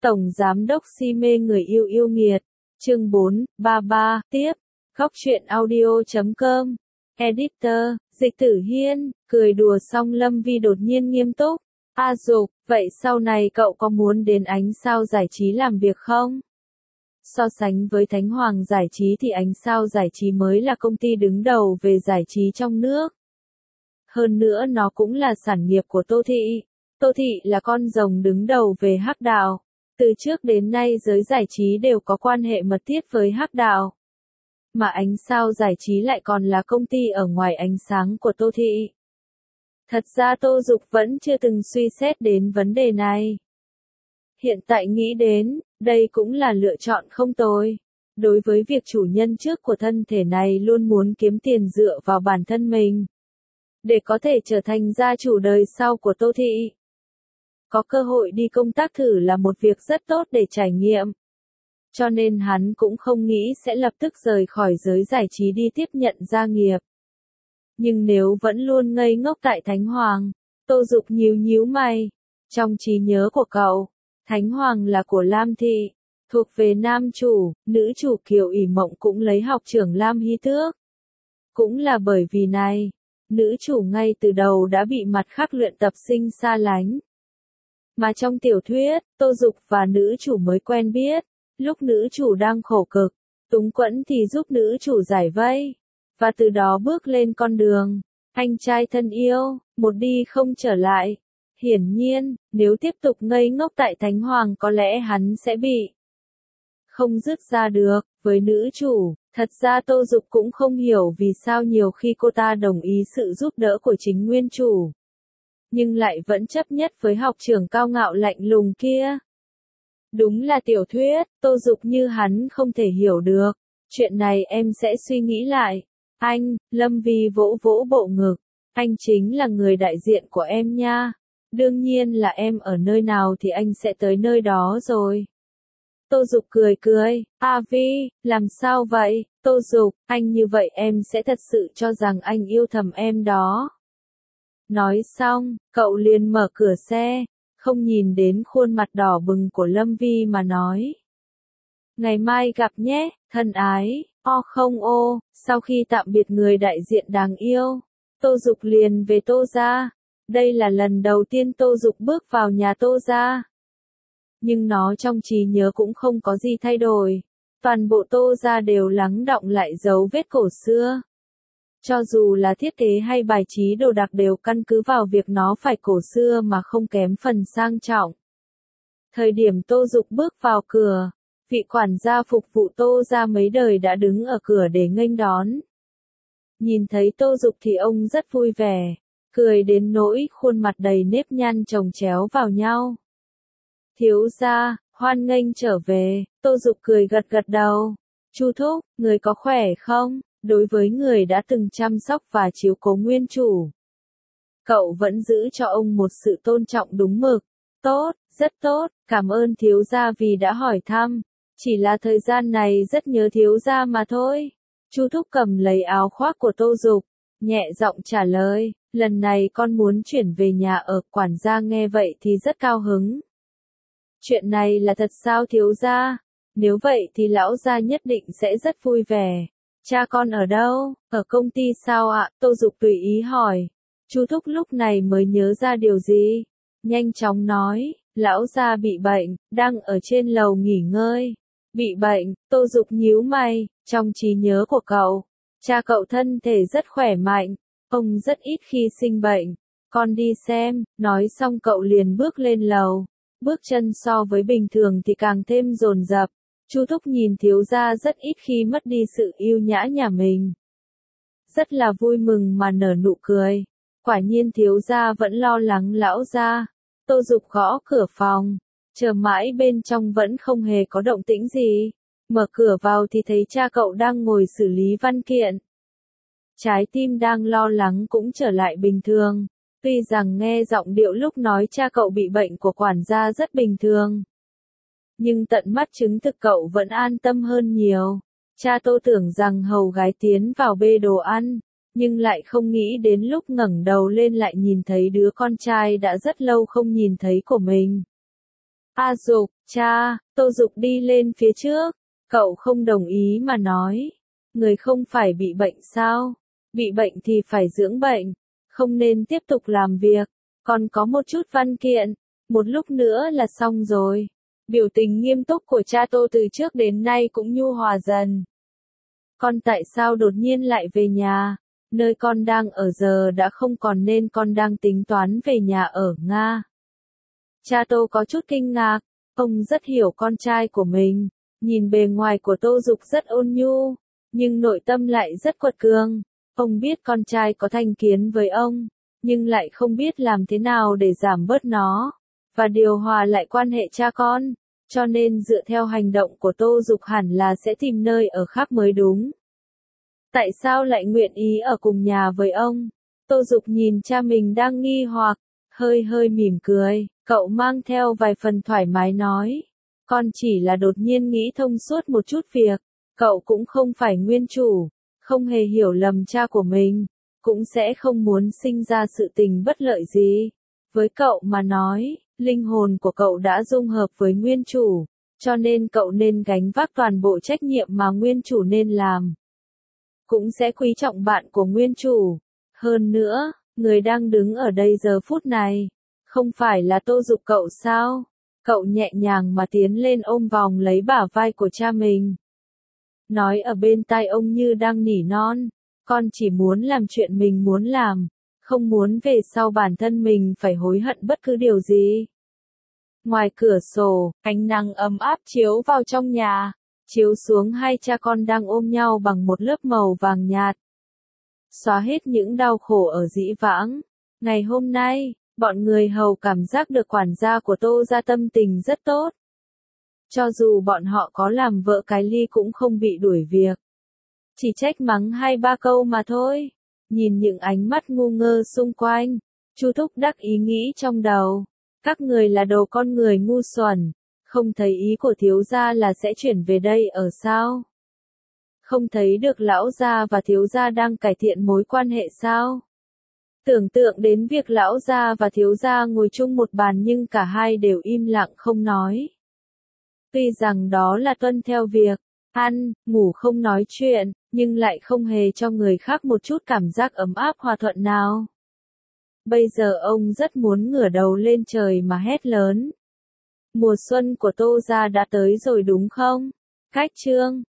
Tổng Giám đốc si mê người yêu yêu nghiệt. Chương 4, 33, tiếp. Góc truyện audio.com. Editor, Dịch Tử Hiên, cười đùa xong Lâm Vi đột nhiên nghiêm túc. A Dục, vậy sau này cậu có muốn đến Ánh Sao Giải trí làm việc không? So sánh với Thánh Hoàng Giải trí thì Ánh Sao Giải trí mới là công ty đứng đầu về giải trí trong nước. Hơn nữa nó cũng là sản nghiệp của Tô Thị. Tô Thị là con rồng đứng đầu về hắc đạo. Từ trước đến nay giới giải trí đều có quan hệ mật thiết với hắc đạo. Mà Ánh Sao Giải trí lại còn là công ty ở ngoài ánh sáng của Tô Thị. Thật ra Tô Dục vẫn chưa từng suy xét đến vấn đề này. Hiện tại nghĩ đến, đây cũng là lựa chọn không tồi. Đối với việc chủ nhân trước của thân thể này luôn muốn kiếm tiền dựa vào bản thân mình. Để có thể trở thành gia chủ đời sau của Tô Thị. Có cơ hội đi công tác thử là một việc rất tốt để trải nghiệm. Cho nên hắn cũng không nghĩ sẽ lập tức rời khỏi giới giải trí đi tiếp nhận gia nghiệp. Nhưng nếu vẫn luôn ngây ngốc tại Thánh Hoàng, Tô Dục nhíu mày. Trong trí nhớ của cậu, Thánh Hoàng là của Lam Thị, thuộc về nam chủ, nữ chủ Kiều ỷ Mộng cũng lấy học trưởng Lam Hy Tước. Cũng là bởi vì này, nữ chủ ngay từ đầu đã bị mặt khác luyện tập sinh xa lánh. Mà trong tiểu thuyết, Tô Dục và nữ chủ mới quen biết, lúc nữ chủ đang khổ cực, túng quẫn thì giúp nữ chủ giải vây, và từ đó bước lên con đường, anh trai thân yêu, một đi không trở lại. Hiển nhiên, nếu tiếp tục ngây ngốc tại Thánh Hoàng có lẽ hắn sẽ bị không dứt ra được, với nữ chủ. Thật ra Tô Dục cũng không hiểu vì sao nhiều khi cô ta đồng ý sự giúp đỡ của chính nguyên chủ. Nhưng lại vẫn chấp nhất với học trưởng cao ngạo lạnh lùng kia. Đúng là tiểu thuyết, Tô Dục như hắn không thể hiểu được. Chuyện này em sẽ suy nghĩ lại. Anh, Lâm Vi vỗ vỗ bộ ngực. Anh chính là người đại diện của em nha. Đương nhiên là em ở nơi nào thì anh sẽ tới nơi đó rồi. Tô Dục cười. A Vi, làm sao vậy? Tô Dục, anh như vậy em sẽ thật sự cho rằng anh yêu thầm em đó. Nói xong, cậu liền mở cửa xe, không nhìn đến khuôn mặt đỏ bừng của Lâm Vi mà nói. Ngày mai gặp nhé, thân ái, không ô. Sau khi tạm biệt người đại diện đáng yêu, Tô Dục liền về Tô gia. Đây là lần đầu tiên Tô Dục bước vào nhà Tô gia. Nhưng nó trong trí nhớ cũng không có gì thay đổi. Toàn bộ Tô gia đều lắng đọng lại dấu vết cổ xưa. Cho dù là thiết kế hay bài trí đồ đạc đều căn cứ vào việc nó phải cổ xưa mà không kém phần sang trọng. Thời điểm Tô Dục bước vào cửa, vị quản gia phục vụ Tô gia mấy đời đã đứng ở cửa để nghênh đón. Nhìn thấy Tô Dục thì ông rất vui vẻ, cười đến nỗi khuôn mặt đầy nếp nhăn chồng chéo vào nhau. Thiếu gia, hoan nghênh trở về. Tô Dục cười gật đầu. Chu thúc, người có khỏe không? Đối với người đã từng chăm sóc và chiếu cố nguyên chủ, cậu vẫn giữ cho ông một sự tôn trọng đúng mực. Tốt, rất tốt, cảm ơn thiếu gia vì đã hỏi thăm. Chỉ là thời gian này rất nhớ thiếu gia mà thôi. Chu thúc cầm lấy áo khoác của Tô Dục, nhẹ giọng trả lời, lần này con muốn chuyển về nhà ở. Quản gia nghe vậy thì rất cao hứng. Chuyện này là thật sao thiếu gia? Nếu vậy thì lão gia nhất định sẽ rất vui vẻ. Cha con ở đâu? Ở công ty sao ạ? Tô Dục tùy ý hỏi. Chu thúc lúc này mới nhớ ra điều gì. Nhanh chóng nói, lão gia bị bệnh, đang ở trên lầu nghỉ ngơi. Bị bệnh, Tô Dục nhíu mày, trong trí nhớ của cậu, cha cậu thân thể rất khỏe mạnh, ông rất ít khi sinh bệnh. Con đi xem, nói xong cậu liền bước lên lầu. Bước chân so với bình thường thì càng thêm dồn dập. Chu thúc nhìn thiếu gia rất ít khi mất đi sự yêu nhã nhà mình. Rất là vui mừng mà nở nụ cười. Quả nhiên thiếu gia vẫn lo lắng lão gia. Tô Dục gõ cửa phòng, chờ mãi bên trong vẫn không hề có động tĩnh gì. Mở cửa vào thì thấy cha cậu đang ngồi xử lý văn kiện. Trái tim đang lo lắng cũng trở lại bình thường. Tuy rằng nghe giọng điệu lúc nói cha cậu bị bệnh của quản gia rất bình thường. Nhưng tận mắt chứng thực cậu vẫn an tâm hơn nhiều. Cha Tô tưởng rằng hầu gái tiến vào bê đồ ăn, nhưng lại không nghĩ đến lúc ngẩng đầu lên lại nhìn thấy đứa con trai đã rất lâu không nhìn thấy của mình. A Dục, cha, Tô Dục đi lên phía trước. Cậu không đồng ý mà nói. Người không phải bị bệnh sao? Bị bệnh thì phải dưỡng bệnh. Không nên tiếp tục làm việc. Còn có một chút văn kiện. Một lúc nữa là xong rồi. Biểu tình nghiêm túc của cha Tô từ trước đến nay cũng nhu hòa dần. Con tại sao đột nhiên lại về nhà? Nơi con đang ở giờ đã không còn nên con đang tính toán về nhà ở Nga. Cha Tô có chút kinh ngạc. Ông rất hiểu con trai của mình. Nhìn bề ngoài của Tô Dục rất ôn nhu. Nhưng nội tâm lại rất quật cường. Ông biết con trai có thành kiến với ông. Nhưng lại không biết làm thế nào để giảm bớt nó. Và điều hòa lại quan hệ cha con. Cho nên dựa theo hành động của Tô Dục hẳn là sẽ tìm nơi ở khác mới đúng. Tại sao lại nguyện ý ở cùng nhà với ông? Tô Dục nhìn cha mình đang nghi hoặc, hơi mỉm cười, cậu mang theo vài phần thoải mái nói. Con chỉ là đột nhiên nghĩ thông suốt một chút việc, cậu cũng không phải nguyên chủ, không hề hiểu lầm cha của mình, cũng sẽ không muốn sinh ra sự tình bất lợi gì. Với cậu mà nói, linh hồn của cậu đã dung hợp với nguyên chủ, cho nên cậu nên gánh vác toàn bộ trách nhiệm mà nguyên chủ nên làm. Cũng sẽ quý trọng bạn của nguyên chủ. Hơn nữa, người đang đứng ở đây giờ phút này, không phải là Tô Dục cậu sao? Cậu nhẹ nhàng mà tiến lên ôm vòng lấy bả vai của cha mình. Nói ở bên tai ông như đang nỉ non, con chỉ muốn làm chuyện mình muốn làm, không muốn về sau bản thân mình phải hối hận bất cứ điều gì. Ngoài cửa sổ, ánh nắng ấm áp chiếu vào trong nhà, chiếu xuống hai cha con đang ôm nhau bằng một lớp màu vàng nhạt. Xóa hết những đau khổ ở dĩ vãng. Ngày hôm nay, bọn người hầu cảm giác được quản gia của Tô gia tâm tình rất tốt. Cho dù bọn họ có làm vợ cái ly cũng không bị đuổi việc. Chỉ trách mắng 2-3 câu mà thôi. Nhìn những ánh mắt ngu ngơ xung quanh, Chu Thúc đắc ý nghĩ trong đầu. Các người là đồ con người ngu xuẩn. Không thấy ý của thiếu gia là sẽ chuyển về đây ở sao? Không thấy được lão gia và thiếu gia đang cải thiện mối quan hệ sao? Tưởng tượng đến việc lão gia và thiếu gia ngồi chung một bàn nhưng cả hai đều im lặng không nói. Tuy rằng đó là tuân theo việc ăn, ngủ không nói chuyện, nhưng lại không hề cho người khác một chút cảm giác ấm áp hòa thuận nào. Bây giờ ông rất muốn ngửa đầu lên trời mà hét lớn. Mùa xuân của Tô gia đã tới rồi đúng không? Cách chương